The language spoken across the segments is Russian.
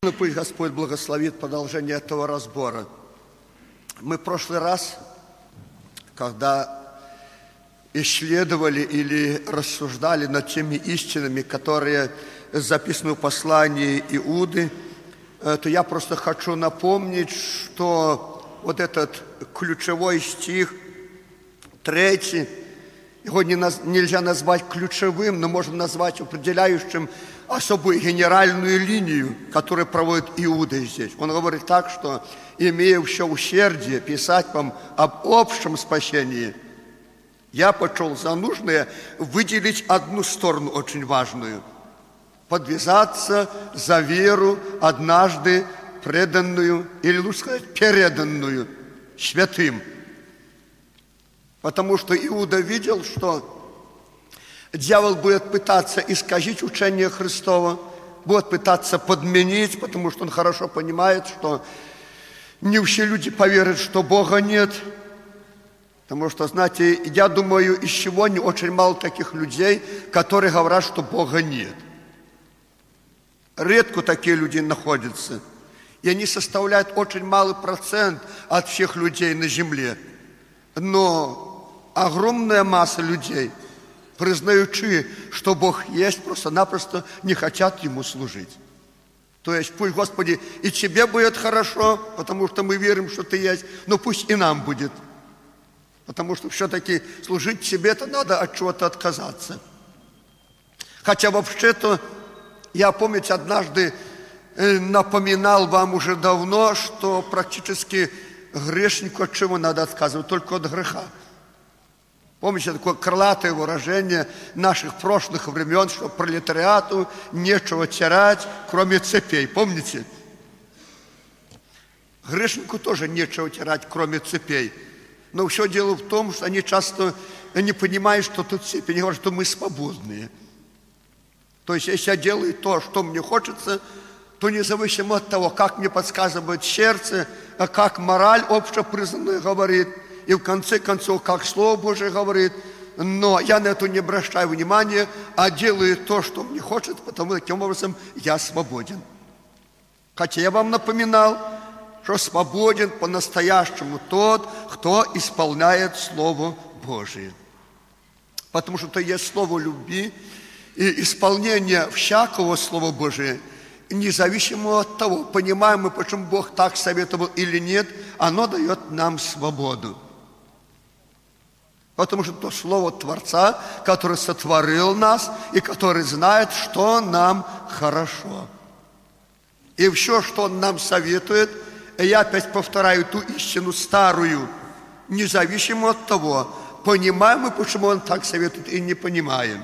Пусть Господь благословит продолжение этого разбора. Мы в прошлый раз, когда исследовали или рассуждали над теми истинами, которые записаны в послании Иуды, то я просто хочу напомнить, что вот этот ключевой стих, 3, его нельзя назвать ключевым, но можно назвать определяющим особую генеральную линию, которую проводит Иуда здесь. Он говорит так, что, имея все усердие писать вам об общем спасении, я почел за нужное выделить одну сторону очень важную – подвязаться за веру, однажды преданную, или лучше сказать, переданную святым. Потому что Иуда видел, что дьявол будет пытаться исказить учение Христова, будет пытаться подменить, потому что он хорошо понимает, что не все люди поверят, что Бога нет. Потому что, знаете, я думаю, из сегодня очень мало таких людей, которые говорят, что Бога нет. Редко такие люди находятся. И они составляют очень малый процент от всех людей на земле. Но огромная масса людей, признающие, что Бог есть, просто-напросто не хотят Ему служить. То есть пусть, Господи, и Тебе будет хорошо, потому что мы верим, что Ты есть, но пусть и нам будет. Потому что все-таки служить Тебе-то надо от чего-то отказаться. Хотя вообще-то, я, помните, однажды напоминал вам уже давно, что практически грешнику от чего надо отказывать? Только от греха. Помните, такое крылатое выражение наших прошлых времен, что пролетариату нечего терять, кроме цепей. Помните? Грешнику тоже нечего терять, кроме цепей. Но все дело в том, что они часто не понимают, что тут цепи. Они говорят, что мы свободные. То есть, если я делаю то, что мне хочется, то независимо от того, как мне подсказывает сердце, как мораль общепризнанная говорит, и в конце концов, как Слово Божие говорит, но я на это не обращаю внимания, а делаю то, что мне хочется, потому что таким образом я свободен. Хотя я вам напоминал, что свободен по-настоящему тот, кто исполняет Слово Божие. Потому что это есть Слово любви, и исполнение всякого Слова Божия, независимо от того, понимаем мы, почему Бог так советовал или нет, оно дает нам свободу. Потому что то Слово Творца, который сотворил нас и который знает, что нам хорошо. И все, что Он нам советует, я опять повторяю ту истину старую, независимо от того, понимаем мы, почему Он так советует, и не понимаем.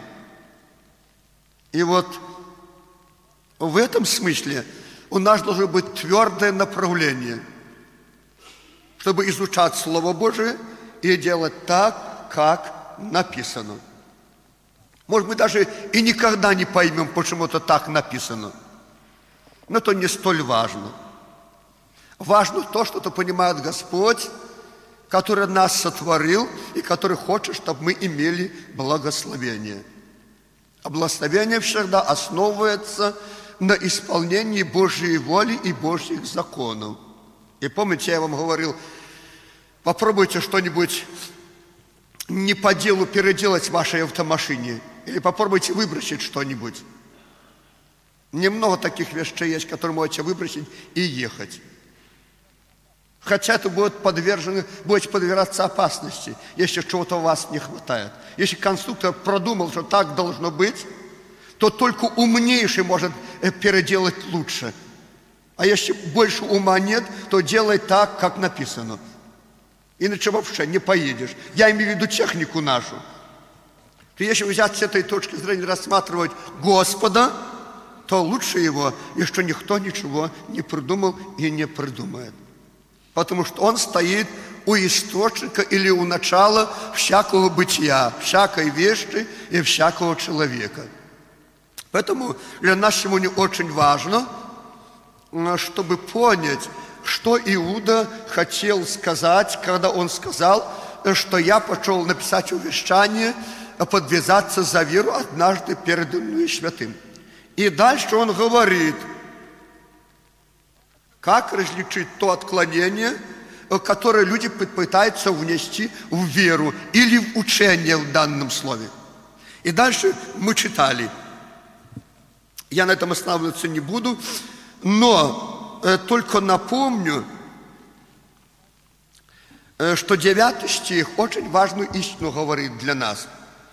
И вот в этом смысле у нас должно быть твердое направление, чтобы изучать Слово Божие и делать так, как написано. Может, мы даже и никогда не поймем, почему это так написано. Но это не столь важно. Важно то, что это понимает Господь, который нас сотворил и который хочет, чтобы мы имели благословение. А благословение всегда основывается на исполнении Божьей воли и Божьих законов. И помните, я вам говорил, попробуйте что-нибудь не по делу переделать в вашей автомашине. Или попробуйте выбросить что-нибудь. Немного таких вещей есть, которые можете выбросить и ехать. Хотя это будете подвергаться опасности, если чего-то у вас не хватает. Если конструктор продумал, что так должно быть, то только умнейший может переделать лучше. А если больше ума нет, то делай так, как написано. Иначе вообще не поедешь. Я имею в виду технику нашу. То если взять с этой точки зрения рассматривать Господа, то лучше Его, еще никто ничего не придумал и не придумает. Потому что Он стоит у источника или у начала всякого бытия, всякой вещи и всякого человека. Поэтому для нас сегодня очень важно, чтобы понять, что Иуда хотел сказать, когда он сказал, что я пошел написать увещание, подвязаться за веру, однажды переданную святым. И дальше он говорит, Как различить то отклонение, которое люди пытаются внести в веру или в учение в данном слове. И дальше мы читали. Я на этом останавливаться не буду, но только напомню, что 9 стих очень важную истину говорит для нас.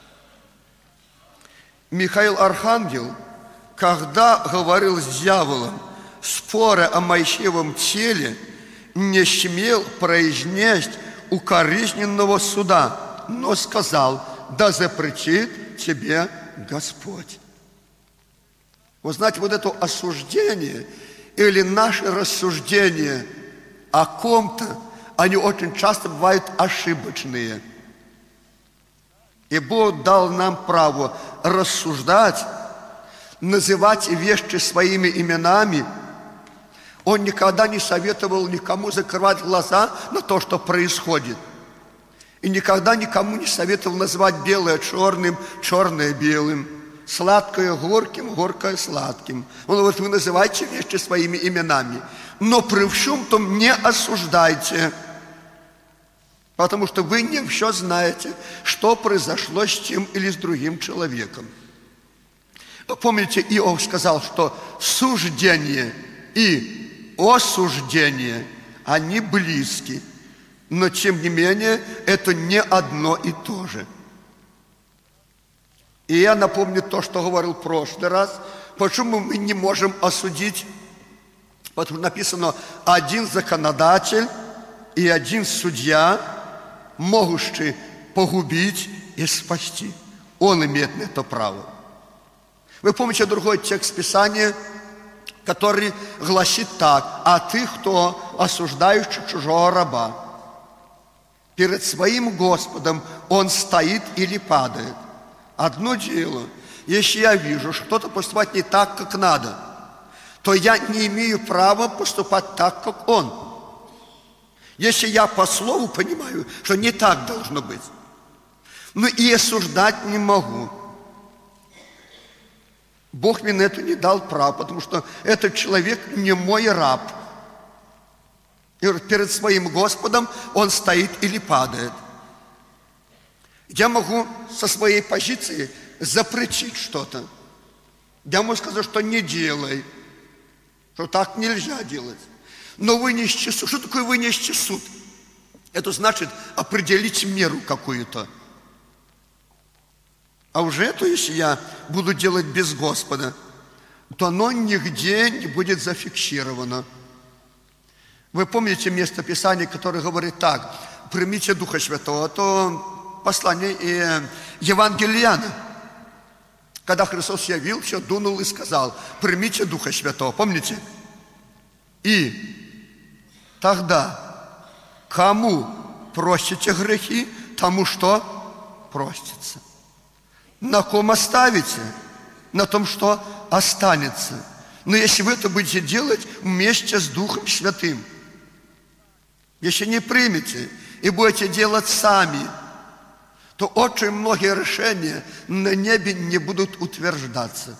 Михаил Архангел, когда говорил с дьяволом, споря о Моисеевом теле, не смел произнести укоризненного суда, но сказал: да запретит тебе Господь. Вы знаете, вот это осуждение или наше рассуждение о ком-то, они очень часто бывают ошибочные. И Бог дал нам право рассуждать, называть вещи своими именами. Он никогда не советовал никому закрывать глаза на то, что происходит. И никогда никому не советовал называть белое черным, черное белым, сладкое горьким, горькое сладким. Он говорит: вы называйте вещи своими именами, но при всем том не осуждайте, потому что вы не все знаете, что произошло с тем или с другим человеком. Помните, Иов сказал, что суждение и осуждение, они близки, но тем не менее это не одно и то же. И я напомню то, что говорил в прошлый раз. Почему мы не можем осудить? Потому что написано: один законодатель и один судья, могущий погубить и спасти. Он имеет на это право. Вы помните другой текст Писания, который гласит так: а ты, кто осуждающий чужого раба, перед своим Господом он стоит или падает. Одно дело, если я вижу, что кто-то поступает не так, как надо, то я не имею права поступать так, как он. Если я по слову понимаю, что не так должно быть, но и осуждать не могу. Бог мне на это не дал права, потому что этот человек не мой раб. И перед своим Господом он стоит или падает. Я могу со своей позиции запретить что-то. Я могу сказать, что не делай, что так нельзя делать. Но вынести суд. Что такое вынести суд? Это значит определить меру какую-то. А уже это, если я буду делать без Господа, то оно нигде не будет зафиксировано. Вы помните место Писания, которое говорит так: примите Духа Святого, то послание Евангелия Иоанна. Когда Христос явился, дунул и сказал: примите Духа Святого. Помните? И тогда кому простите грехи, тому что простится. На ком оставите, на том, что останется. Но если вы это будете делать вместе с Духом Святым, если не примете и будете делать сами, то очень многие решения на небе не будут утверждаться.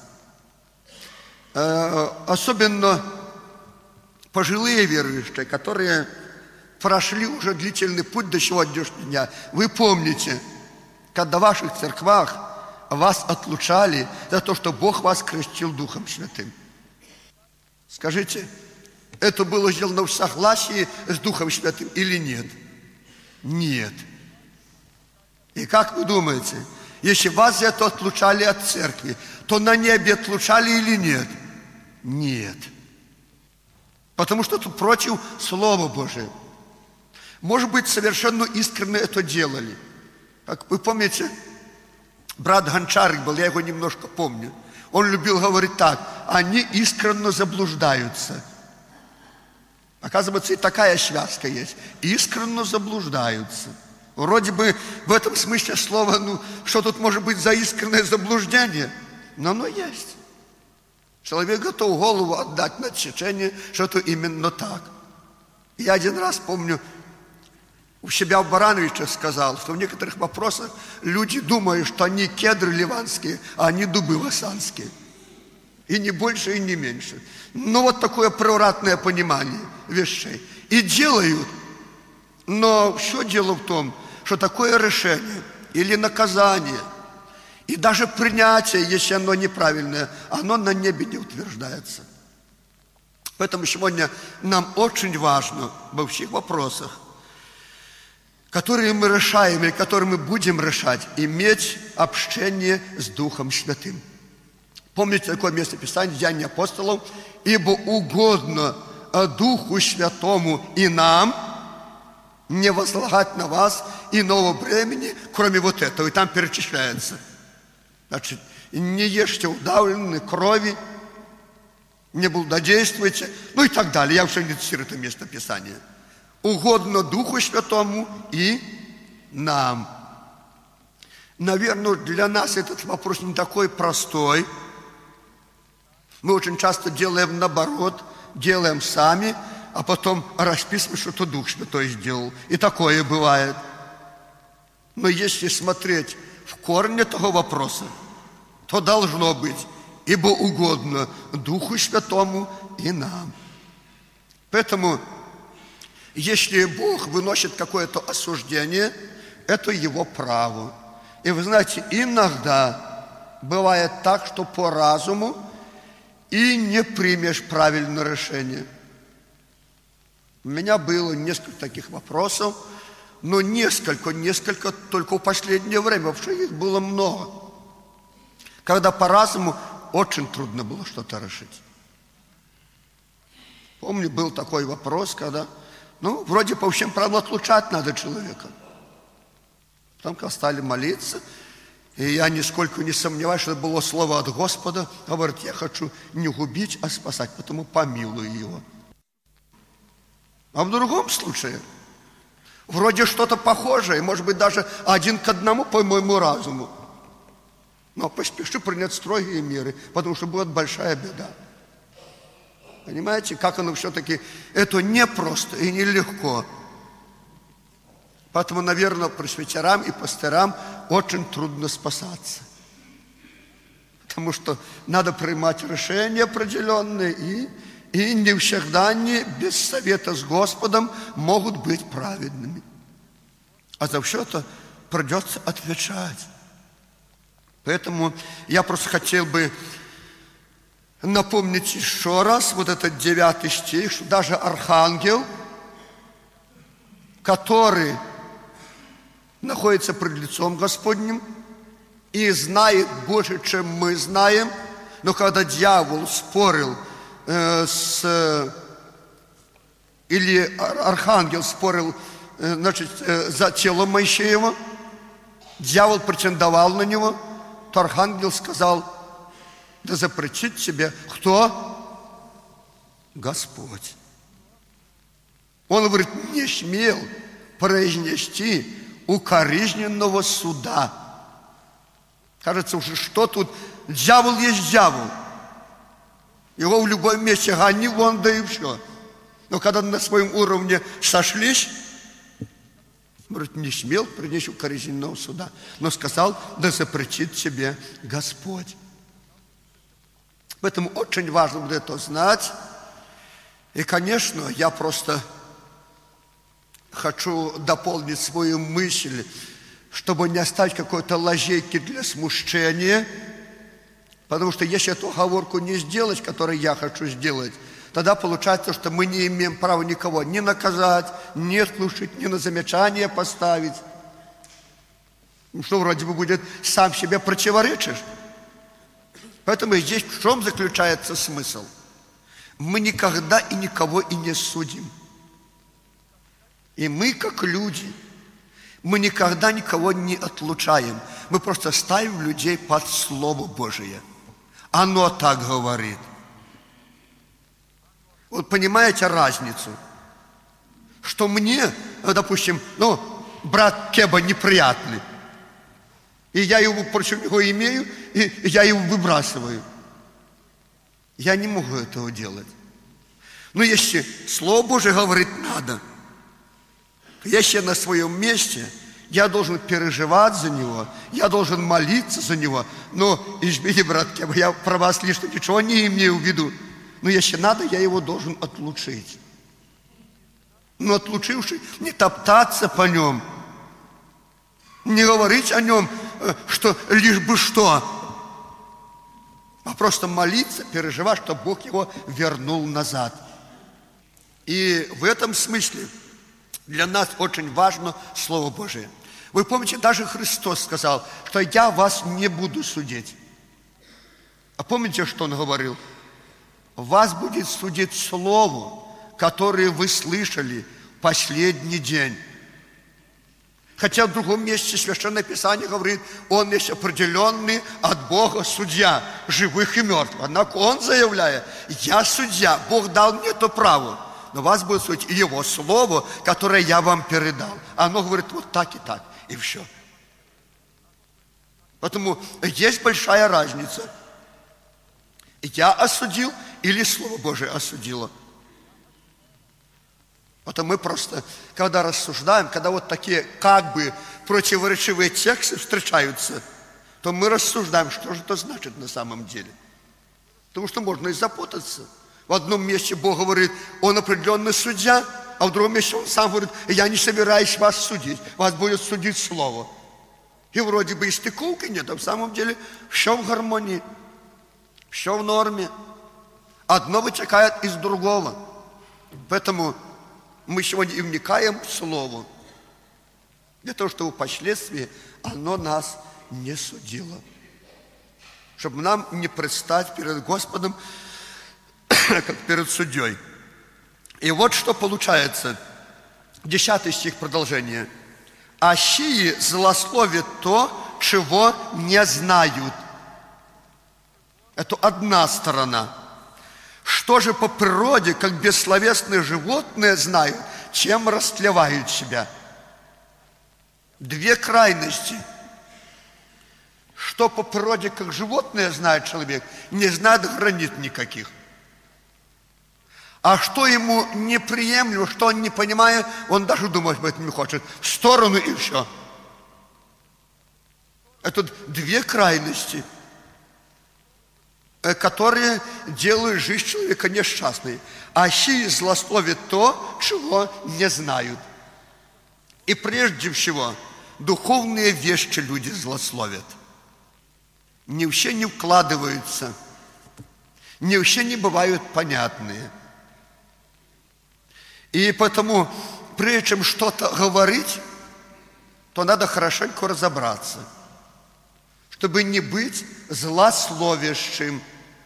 Особенно пожилые верующие, которые прошли уже длительный путь до сегодняшнего дня. Вы помните, когда в ваших церквах вас отлучали за то, что Бог вас крестил Духом Святым. Скажите, это было сделано в согласии с Духом Святым или нет? Нет. И как вы думаете, если вас за это отлучали от церкви, то на небе отлучали или нет? Нет. Потому что это против Слова Божия. Может быть, совершенно искренне это делали. Как вы помните, брат Гончарик был, я его немножко помню. Он любил говорить так: они искренне заблуждаются. Оказывается, и такая связка есть. Искренне заблуждаются. Вроде бы в этом смысле слова, что тут может быть за искреннее заблуждение? Но оно есть. Человек готов голову отдать на отсечение, что это именно так. Я один раз помню, у себя в Барановичах сказал, что в некоторых вопросах люди думают, что они кедры ливанские, а они дубы васанские. И не больше, и не меньше. Ну, вот такое превратное понимание вещей. И делают. Но все дело в том, что такое решение или наказание, и даже принятие, если оно неправильное, оно на небе не утверждается. Поэтому сегодня нам очень важно во всех вопросах, которые мы решаем или которые мы будем решать, иметь общение с Духом Святым. Помните такое место Писания, Деяния апостолов? «Ибо угодно Духу Святому и нам не возлагать на вас иного бремени, кроме вот этого». И там перечисляется. Значит, не ешьте удавленной крови, не блудодействуйте, ну и так далее. Я уже не цитирую это место Писания. Угодно Духу Святому и нам. Наверное, для нас этот вопрос не такой простой. Мы очень часто делаем наоборот, делаем сами, а потом расписываем, что Дух Святой сделал. И такое бывает. Но если смотреть в корне того вопроса, то должно быть, ибо угодно Духу Святому и нам. Поэтому, если Бог выносит какое-то осуждение, это Его право. И вы знаете, иногда бывает так, что по разуму и не примешь правильное решение. У меня было несколько таких вопросов, но несколько, только в последнее время, потому что их было много. Когда по разуму очень трудно было что-то решить. Помню, был такой вопрос, когда, вроде по всем правилам отлучать надо человека. Потом, когда стали молиться, и я нисколько не сомневаюсь, что это было слово от Господа, говорит, я хочу не губить, а спасать, потому помилуй его. А в другом случае, вроде что-то похожее, может быть, даже 1 к 1 по моему разуму. Но поспеши принять строгие меры, потому что будет большая беда. Понимаете, как оно все-таки, это непросто и нелегко. Поэтому, наверное, пресвитерам и пастырам очень трудно спасаться. Потому что надо принимать решения определенные, и не всегда они без совета с Господом могут быть праведными. А за все это придется отвечать. Поэтому я просто хотел бы напомнить еще раз вот этот 9 стих, что даже архангел, который находится пред лицом Господним и знает больше, чем мы знаем, но когда дьявол спорил или архангел спорил, за тело Моисеева, дьявол претендовал на него, то архангел сказал, да запретит тебе кто? Господь. Он говорит, не смел произнести укоризненного суда. Кажется, уже что тут? Дьявол есть дьявол. Его в любом месте гони вон, да и все. Но когда на своем уровне сошлись, говорит, не смел принести укоризненного суда, но сказал, да запретит тебе Господь. Поэтому очень важно будет это знать. И, конечно, я просто хочу дополнить свою мысль, чтобы не оставить какой-то лазейки для смущения. Потому что если эту оговорку не сделать, которую я хочу сделать, тогда получается, что мы не имеем права никого ни наказать, ни отклушить, ни на замечание поставить. Что вроде бы будет сам себе противоречишь. Поэтому здесь в чем заключается смысл? Мы никогда и никого и не судим. И мы, как люди, мы никогда никого не отлучаем. Мы просто ставим людей под Слово Божие. Оно так говорит. Вот понимаете разницу? Что мне, допустим, брат Кеба неприятный. И я его против него имею, и я его выбрасываю. Я не могу этого делать. Но если Слово Божие говорит надо, то если я на своем месте Я должен переживать за него, я должен молиться за него. Но, извините, братки, я про вас лично ничего не имею в виду. Но если надо, я его должен отлучить. Но отлучивший, не топтаться по нем, не говорить о нем, что лишь бы что, а просто молиться, переживать, чтобы Бог его вернул назад. И в этом смысле для нас очень важно Слово Божие. Вы помните, даже Христос сказал, что я вас не буду судить. А помните, что Он говорил? Вас будет судить Слово, которое вы слышали в последний день. Хотя в другом месте Священное Писание говорит, Он есть определенный от Бога судья, живых и мертвых. Однако Он заявляет, я судья, Бог дал мне это право. Но вас будет судить Его Слово, которое я вам передал. Оно говорит вот так и так, и все. Поэтому есть большая разница. Я осудил или Слово Божие осудило. Это мы просто, когда рассуждаем, когда вот такие как бы противоречивые тексты встречаются, то мы рассуждаем, что же это значит на самом деле. Потому что можно и запутаться. В одном месте Бог говорит, Он определенный судья, а в другом месте Он сам говорит, я не собираюсь вас судить, вас будет судить Слово. И вроде бы и стыковки нет, а в самом деле все в гармонии, все в норме. Одно вытекает из другого. Поэтому мы сегодня и вникаем в Слово, для того, чтобы впоследствии оно нас не судило. Чтобы нам не предстать перед Господом, как перед судьей. И вот что получается. 10 стих продолжение. «А сии злословят то, чего не знают». Это одна сторона. Что же по природе, как бессловесные животные знают, чем растлевают себя? Две крайности. Что по природе, как животное знает человек, не знает границ никаких. А что ему неприемлемо, что он не понимает, он даже думать об этом не хочет. В сторону и все. Это две крайности, которые делают жизнь человека несчастной. А сии злословят то, чего не знают. И прежде всего, духовные вещи люди злословят. Не все не вкладываются, не все не бывают понятные. И потому, прежде чем что-то говорить, то надо хорошенько разобраться, чтобы не быть злословящим.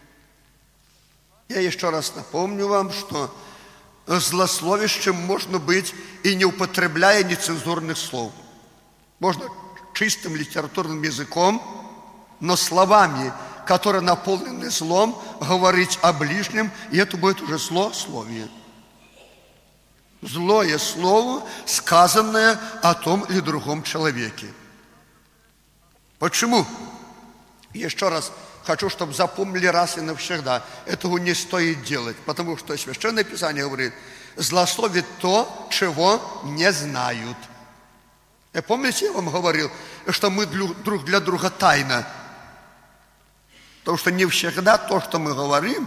Я еще раз напомню вам, что злословящим можно быть и не употребляя нецензурных слов. Можно чистым литературным языком, но словами, которые наполнены злом, говорить о ближнем, и это будет уже злословие. Злое слово, сказанное о том или другом человеке. Почему? Еще раз хочу, чтобы запомнили раз и навсегда. Этого не стоит делать, потому что Священное Писание говорит, злословит то, чего не знают. И помните, я вам говорил, что мы друг для друга тайна. Потому что не всегда то, что мы говорим,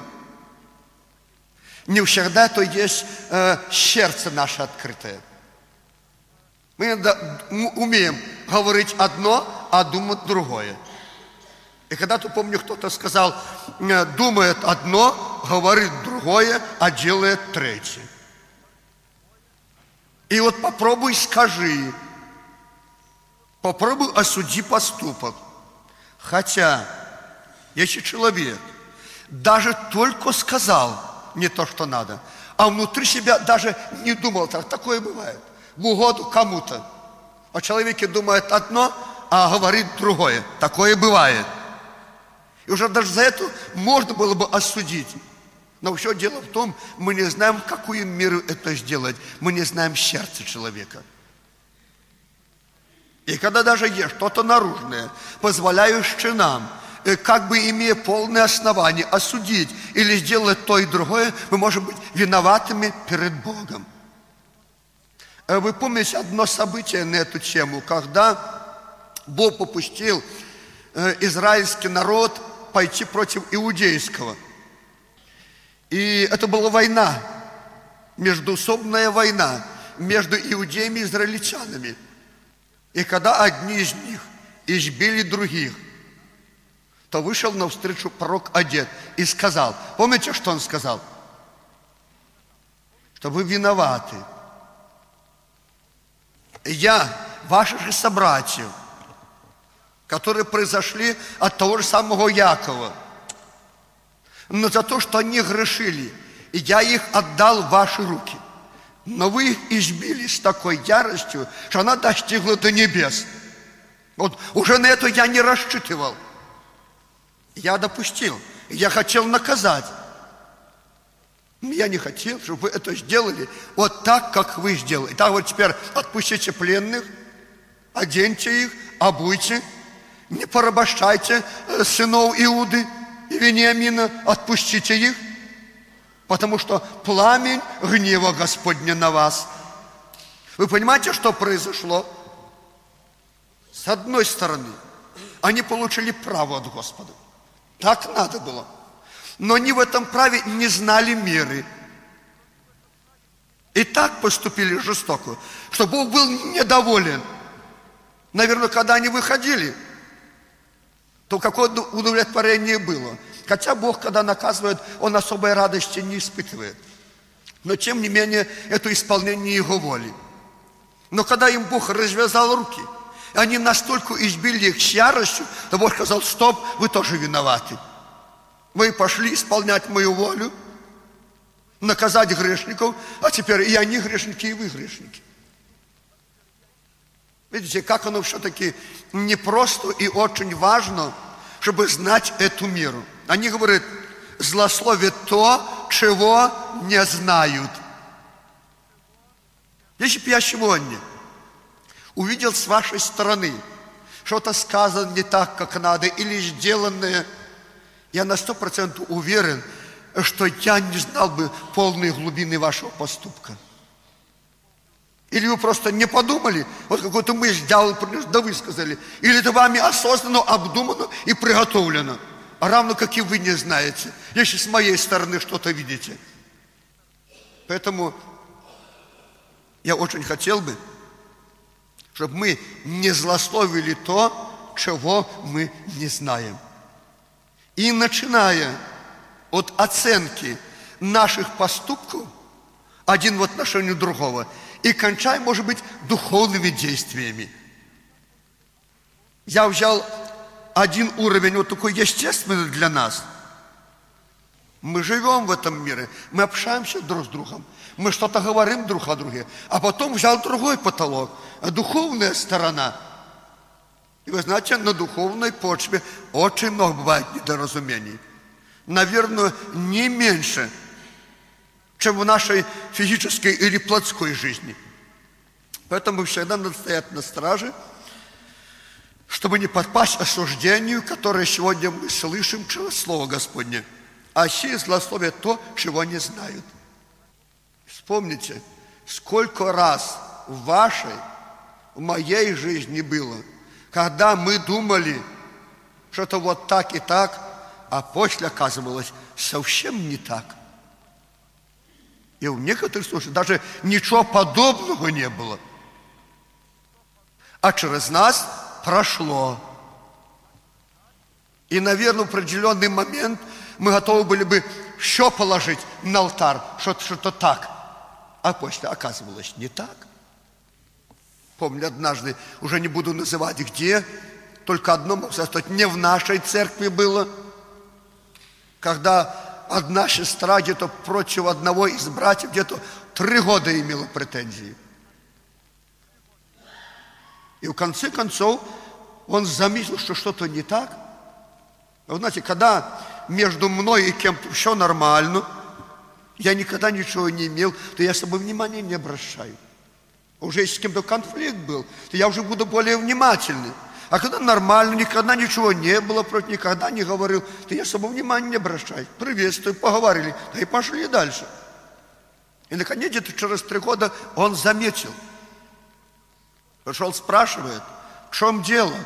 не всегда то есть сердце наше открытое. Мы иногда умеем говорить одно, а думать другое. И когда-то, помню, кто-то сказал, думает одно, говорит другое, а делает третье. И вот попробуй скажи, попробуй осуди поступок. Хотя, если человек даже только сказал не то, что надо, а внутри себя даже не думал так, такое бывает, в угоду кому-то. О человеке думает одно, а говорит другое. Такое бывает. И уже даже за это можно было бы осудить. Но все дело в том, мы не знаем, в какую меру это сделать. Мы не знаем сердце человека. И когда даже есть что-то наружное, позволяющее нам, как бы имея полное основание, осудить или сделать то и другое, мы можем быть виноватыми перед Богом. Вы помните одно событие на эту тему, когда Бог попустил израильский народ пойти против иудейского. И это была война, междоусобная война между иудеями и израильтянами. И когда одни из них избили других, то вышел навстречу пророк одет и сказал, помните, что он сказал? Что вы виноваты. Я, ваши же собратья, которые произошли от того же самого Якова, но за то, что они грешили, и я их отдал в ваши руки. Но вы их избили с такой яростью, что она достигла до небес. Вот уже на это я не рассчитывал. Я допустил, я хотел наказать. Я не хотел, чтобы вы это сделали вот так, как вы сделали. Так вот теперь отпустите пленных, оденьте их, обуйте, не порабощайте сынов Иуды и Вениамина, отпустите их, потому что пламень гнева Господня на вас. Вы понимаете, что произошло? С одной стороны, они получили право от Господа. Так надо было. Но они в этом праве не знали меры. И так поступили жестоко, что Бог был недоволен. Наверное, когда они выходили, то какое удовлетворение было. Хотя Бог, когда наказывает, Он особой радости не испытывает. Но, тем не менее, это исполнение Его воли. Но когда им Бог развязал руки, они настолько избили их с яростью, то Бог сказал, стоп, вы тоже виноваты. Вы пошли исполнять мою волю, наказать грешников, а теперь и они грешники, и вы грешники. Видите, как оно все-таки непросто и очень важно, чтобы знать эту меру. Они говорят, злословят то, чего не знают. Если бы я сегодня увидел с вашей стороны что-то сказано не так, как надо, или сделанное, я на 100% уверен, что я не знал бы полной глубины вашего поступка. Или вы просто не подумали, вот какую-то мысль сделали, да высказали. Или это вами осознанно, обдумано и приготовлено. А равно как и вы не знаете, если с моей стороны что-то видите. Поэтому я очень хотел бы, чтобы мы не злословили то, чего мы не знаем. И начиная от оценки наших поступков, один в отношении другого, и кончая, может быть, духовными действиями. Я взял один уровень, вот такой естественный для нас. Мы живем в этом мире, мы общаемся друг с другом, мы что-то говорим друг о друге, а потом взял другой потолок, духовная сторона. И вы знаете, на духовной почве очень много бывает недоразумений. Наверное, не меньше, чем в нашей физической или плотской жизни. Поэтому всегда надо стоять на страже, чтобы не подпасть осуждению, которое сегодня мы слышим через Слово Господне. А сии злословят то, чего не знают. Вспомните, сколько раз в вашей, в моей жизни было, когда мы думали, что это вот так и так, а после оказывалось совсем не так. И в некоторых случаях даже ничего подобного не было. А через нас прошло. И, наверное, в определенный момент мы готовы были бы все положить на алтарь, что-то так. А после оказывалось не так. Помню, однажды, уже не буду называть где, только одно могу сказать, не в нашей церкви было, когда одна сестра где-то против одного из братьев где-то 3 года имела претензии. И в конце концов он заметил, что что-то не так. Вы знаете, когда между мной и кем-то все нормально, я никогда ничего не имел, то я с собой внимания не обращаю. Уже если с кем-то конфликт был, то я уже буду более внимательный. А когда нормально, никогда ничего не было, против никогда не говорил, то я с собой внимания не обращаю. Приветствую, поговорили, да и пошли дальше. И наконец, где-то через 3 года он заметил, Пришел, спрашивает, в чем дело?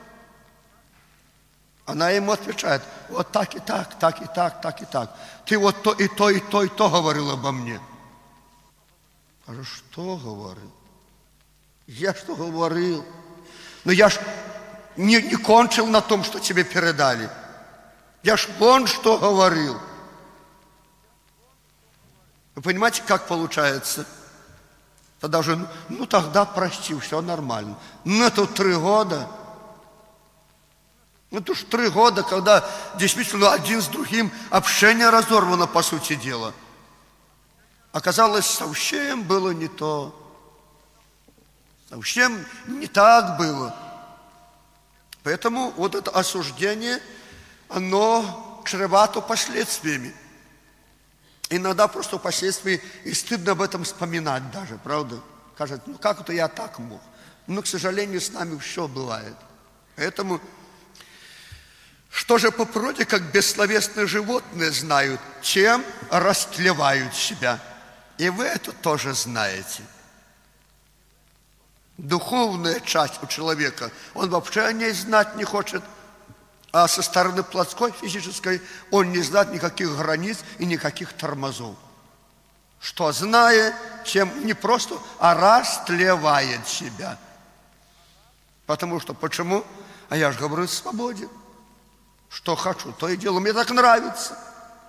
Она ему отвечает, вот так и так, так и так, так и так. Ты вот то и то, и то, и то говорил обо мне. Кажу, что говорил? Я что говорил? Но я ж не кончил на том, что тебе передали. Я ж вон что говорил. Вы понимаете, как получается? Тогда уже, тогда прости, все нормально. Это 3 года. Это уж 3 года, когда действительно один с другим общение разорвано, по сути дела. Оказалось, совсем было не то. Совсем не так было. Поэтому вот это осуждение, оно чревато последствиями. Иногда просто впоследствии и стыдно об этом вспоминать даже, правда? Кажется, как это я так мог? Но, к сожалению, с нами все бывает. Поэтому, что же по природе, как бессловесные животные знают, чем растлевают себя. И вы это тоже знаете. Духовная часть у человека, он вообще о ней знать не хочет. А со стороны плотской, физической, он не знает никаких границ и никаких тормозов. Что, зная, чем не просто, а растлевает себя. Потому что, почему? А я же говорю, свободе. Что хочу, то и делаю. Мне так нравится.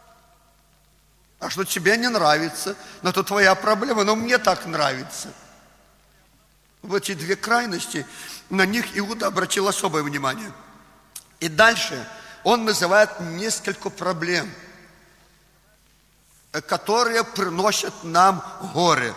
А что тебе не нравится, но это твоя проблема, но мне так нравится. В эти 2 крайности, на них Иуда обратил особое внимание. И дальше он называет несколько проблем, которые приносят нам горе.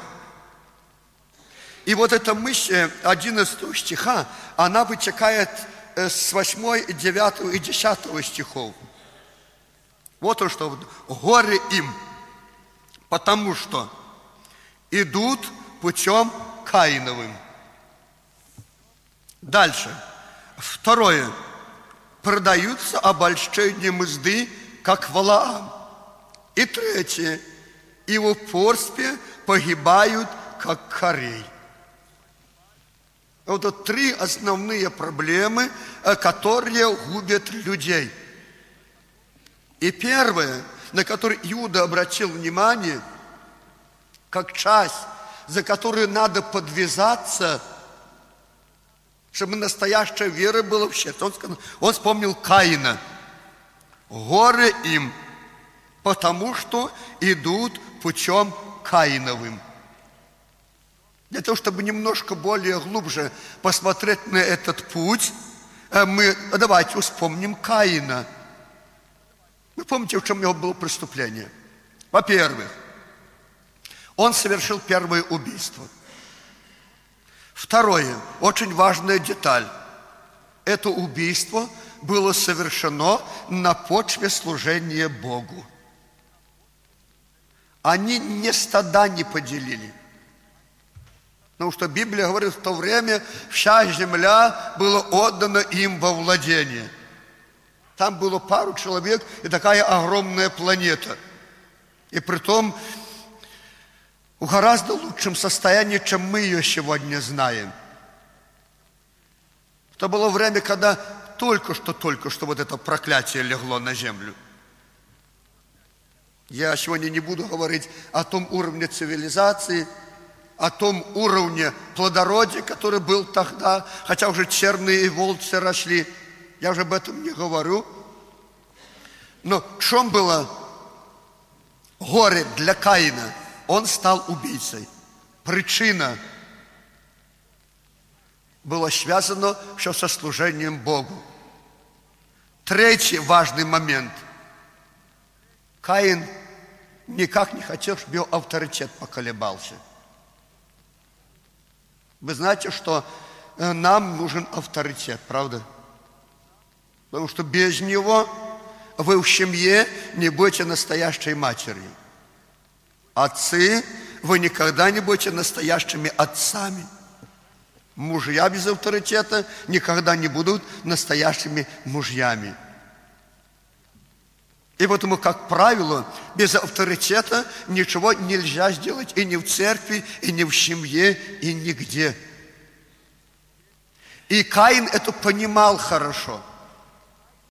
И вот эта мысль 11 стиха, она вытекает с 8, 9 и 10 стихов. Вот он что, горе им, потому что идут путем Каиновым. Дальше. 2. Продаются обольщением мзды, как Валаам. И 3. И в упорстве погибают, как Корей. Вот это 3 основные проблемы, которые губят людей. И первое, на которое Иуда обратил внимание, как часть, за которую надо подвязаться, чтобы настоящая вера была в сердце. Он вспомнил Каина. Горе им, потому что идут путем Каиновым. Для того, чтобы немножко более глубже посмотреть на этот путь, давайте вспомним Каина. Вы помните, в чем у него было преступление? Во-первых, он совершил первое убийство. 2. Очень важная деталь. Это убийство было совершено на почве служения Богу. Они ни стада не поделили. Потому что Библия говорит, в то время вся земля была отдана им во владение. Там было пару человек и такая огромная планета. И притом в гораздо лучшем состоянии, чем мы ее сегодня знаем. Это было время, когда только что вот это проклятие легло на землю. Я сегодня не буду говорить о том уровне цивилизации, о том уровне плодородия, который был тогда, хотя уже черные и волчцы росли. Я уже об этом не говорю. Но в чем было горе для Каина? Он стал убийцей. Причина была связана все со служением Богу. 3 важный момент. Каин никак не хотел, чтобы его авторитет поколебался. Вы знаете, что нам нужен авторитет, правда? Потому что без него вы в семье не будете настоящей матерью. Отцы, вы никогда не будете настоящими отцами. Мужья без авторитета никогда не будут настоящими мужьями. И поэтому, как правило, без авторитета ничего нельзя сделать и ни в церкви, и ни в семье, и нигде. И Каин это понимал хорошо.